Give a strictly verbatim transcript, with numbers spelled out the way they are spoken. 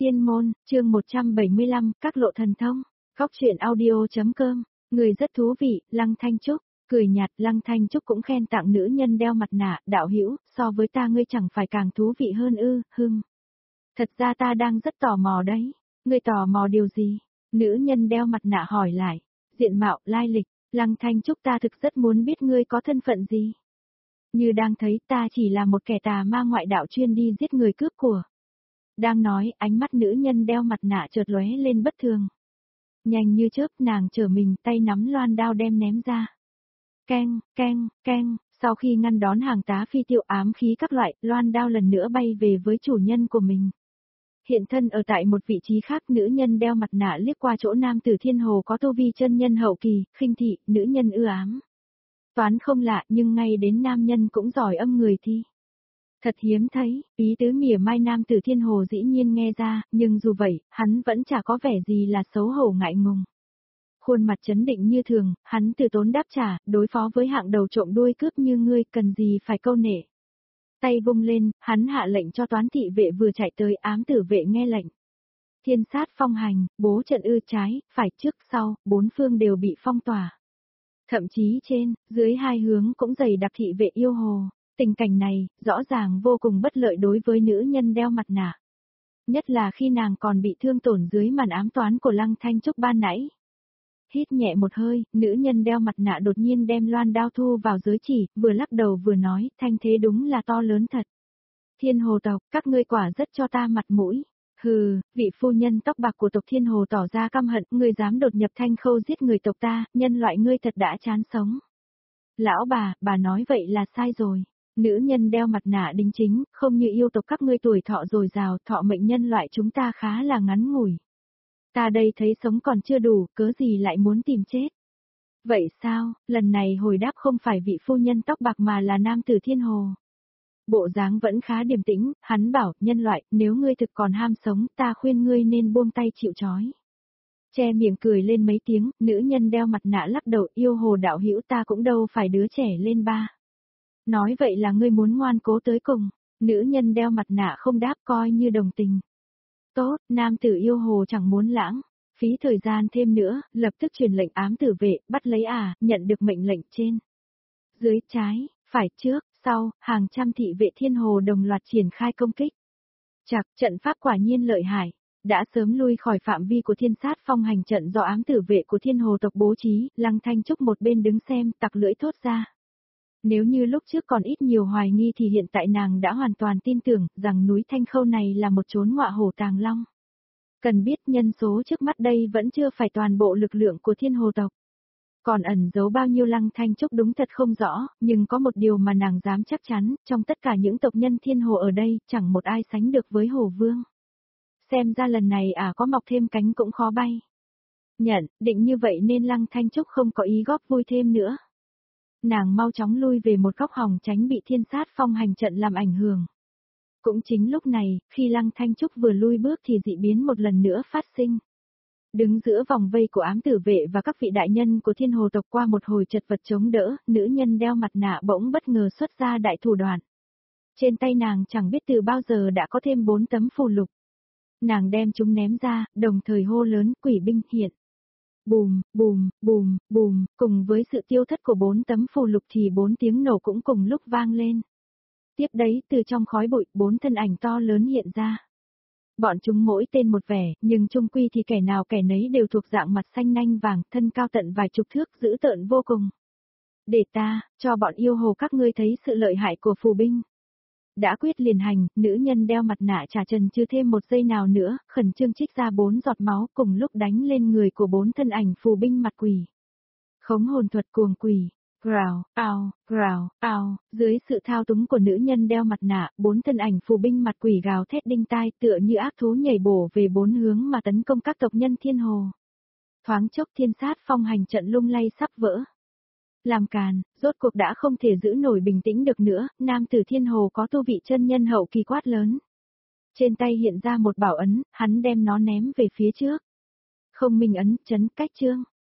Tiên môn, chương một trăm bảy mươi lăm, các lộ thần thông. Góc truyện audio.com. Người rất thú vị, Lăng Thanh Trúc. Cười nhạt, Lăng Thanh Trúc cũng khen tặng nữ nhân đeo mặt nạ, đạo hữu, so với ta ngươi chẳng phải càng thú vị hơn ư, hưng. Thật ra ta đang rất tò mò đấy. Ngươi tò mò điều gì? Nữ nhân đeo mặt nạ hỏi lại. Diện mạo, lai lịch, Lăng Thanh Trúc ta thực rất muốn biết ngươi có thân phận gì. Như đang thấy ta chỉ là một kẻ tà ma ngoại đạo chuyên đi giết người cướp của. Đang nói, ánh mắt nữ nhân đeo mặt nạ chợt lóe lên bất thường. Nhanh như chớp nàng trở mình tay nắm loan đao đem ném ra. Keng, keng, keng, sau khi ngăn đón hàng tá phi tiêu ám khí các loại, loan đao lần nữa bay về với chủ nhân của mình. Hiện thân ở tại một vị trí khác, nữ nhân đeo mặt nạ liếc qua chỗ nam tử thiên hồ có tu vi chân nhân hậu kỳ, khinh thị, nữ nhân ưa ám. Toán không lạ nhưng ngay đến nam nhân cũng giỏi âm người thi. Thật hiếm thấy, ý tứ mỉa mai nam tử thiên hồ dĩ nhiên nghe ra, nhưng dù vậy, hắn vẫn chả có vẻ gì là xấu hổ ngại ngùng. Khuôn mặt chấn định như thường, hắn từ tốn đáp trả, đối phó với hạng đầu trộm đuôi cướp như ngươi cần gì phải câu nệ. Tay vung lên, hắn hạ lệnh cho toán thị vệ vừa chạy tới, ám tử vệ nghe lệnh. Thiên sát phong hành, bố trận ư trái, phải trước sau, bốn phương đều bị phong tỏa. Thậm chí trên, dưới hai hướng cũng dày đặc thị vệ yêu hồ. Tình cảnh này, rõ ràng vô cùng bất lợi đối với nữ nhân đeo mặt nạ. Nhất là khi nàng còn bị thương tổn dưới màn ám toán của Lăng Thanh Trúc ban nãy. Hít nhẹ một hơi, nữ nhân đeo mặt nạ đột nhiên đem loan đao thu vào giới chỉ, vừa lắc đầu vừa nói, thanh thế đúng là to lớn thật. Thiên hồ tộc, các ngươi quả rất cho ta mặt mũi. Hừ, vị phu nhân tóc bạc của tộc thiên hồ tỏ ra căm hận, ngươi dám đột nhập Thanh Khâu giết người tộc ta, nhân loại ngươi thật đã chán sống. Lão bà, bà nói vậy là sai rồi. Nữ nhân đeo mặt nạ đính chính, không như yêu tộc các ngươi tuổi thọ dồi dào, thọ mệnh nhân loại chúng ta khá là ngắn ngủi. Ta đây thấy sống còn chưa đủ, cớ gì lại muốn tìm chết. Vậy sao, lần này hồi đáp không phải vị phu nhân tóc bạc mà là nam tử thiên hồ. Bộ dáng vẫn khá điềm tĩnh, hắn bảo, nhân loại, nếu ngươi thực còn ham sống, ta khuyên ngươi nên buông tay chịu trói. Che miệng cười lên mấy tiếng, nữ nhân đeo mặt nạ lắc đầu, yêu hồ đạo hữu ta cũng đâu phải đứa trẻ lên ba. Nói vậy là ngươi muốn ngoan cố tới cùng, nữ nhân đeo mặt nạ không đáp coi như đồng tình. Tốt, nam tử yêu hồ chẳng muốn lãng, phí thời gian thêm nữa, lập tức truyền lệnh ám tử vệ, bắt lấy à, nhận được mệnh lệnh trên. Dưới trái, phải trước, sau, hàng trăm thị vệ thiên hồ đồng loạt triển khai công kích. Chặt, trận pháp quả nhiên lợi hại, đã sớm lui khỏi phạm vi của thiên sát phong hành trận do ám tử vệ của thiên hồ tộc bố trí, Lăng Thanh Trúc một bên đứng xem, tặc lưỡi thốt ra. Nếu như lúc trước còn ít nhiều hoài nghi thì hiện tại nàng đã hoàn toàn tin tưởng rằng núi Thanh Khâu này là một chốn ngọa hổ tàng long. Cần biết nhân số trước mắt đây vẫn chưa phải toàn bộ lực lượng của thiên hồ tộc. Còn ẩn giấu bao nhiêu Lăng Thanh Trúc đúng thật không rõ, nhưng có một điều mà nàng dám chắc chắn, trong tất cả những tộc nhân thiên hồ ở đây, chẳng một ai sánh được với hồ vương. Xem ra lần này à có mọc thêm cánh cũng khó bay. Nhận, định như vậy nên Lăng Thanh Trúc không có ý góp vui thêm nữa. Nàng mau chóng lui về một góc hòng tránh bị thiên sát phong hành trận làm ảnh hưởng. Cũng chính lúc này, khi Lăng Thanh Trúc vừa lui bước thì dị biến một lần nữa phát sinh. Đứng giữa vòng vây của ám tử vệ và các vị đại nhân của thiên hồ tộc qua một hồi chật vật chống đỡ, nữ nhân đeo mặt nạ bỗng bất ngờ xuất ra đại thủ đoạn. Trên tay nàng chẳng biết từ bao giờ đã có thêm bốn tấm phù lục. Nàng đem chúng ném ra, đồng thời hô lớn quỷ binh hiện. Bùm, bùm, bùm, bùm, cùng với sự tiêu thất của bốn tấm phù lục thì bốn tiếng nổ cũng cùng lúc vang lên. Tiếp đấy từ trong khói bụi bốn thân ảnh to lớn hiện ra. Bọn chúng mỗi tên một vẻ, nhưng chung quy thì kẻ nào kẻ nấy đều thuộc dạng mặt xanh nanh vàng, thân cao tận vài chục thước dữ tợn vô cùng. Để ta, cho bọn yêu hồ các ngươi thấy sự lợi hại của phù binh. Đã quyết liền hành, nữ nhân đeo mặt nạ trả trần chưa thêm một giây nào nữa, khẩn trương trích ra bốn giọt máu cùng lúc đánh lên người của bốn thân ảnh phù binh mặt quỷ. Khống hồn thuật cuồng quỷ, rào, ao, rào, ao, dưới sự thao túng của nữ nhân đeo mặt nạ, bốn thân ảnh phù binh mặt quỷ gào thét đinh tai tựa như ác thú nhảy bổ về bốn hướng mà tấn công các tộc nhân thiên hồ. Thoáng chốc thiên sát phong hành trận lung lay sắp vỡ. Làm càn, rốt cuộc đã không thể giữ nổi bình tĩnh được nữa, nam tử thiên hồ có tu vị chân nhân hậu kỳ quát lớn. Trên tay hiện ra một bảo ấn, hắn đem nó ném về phía trước. Không minh ấn, chấn cách chương.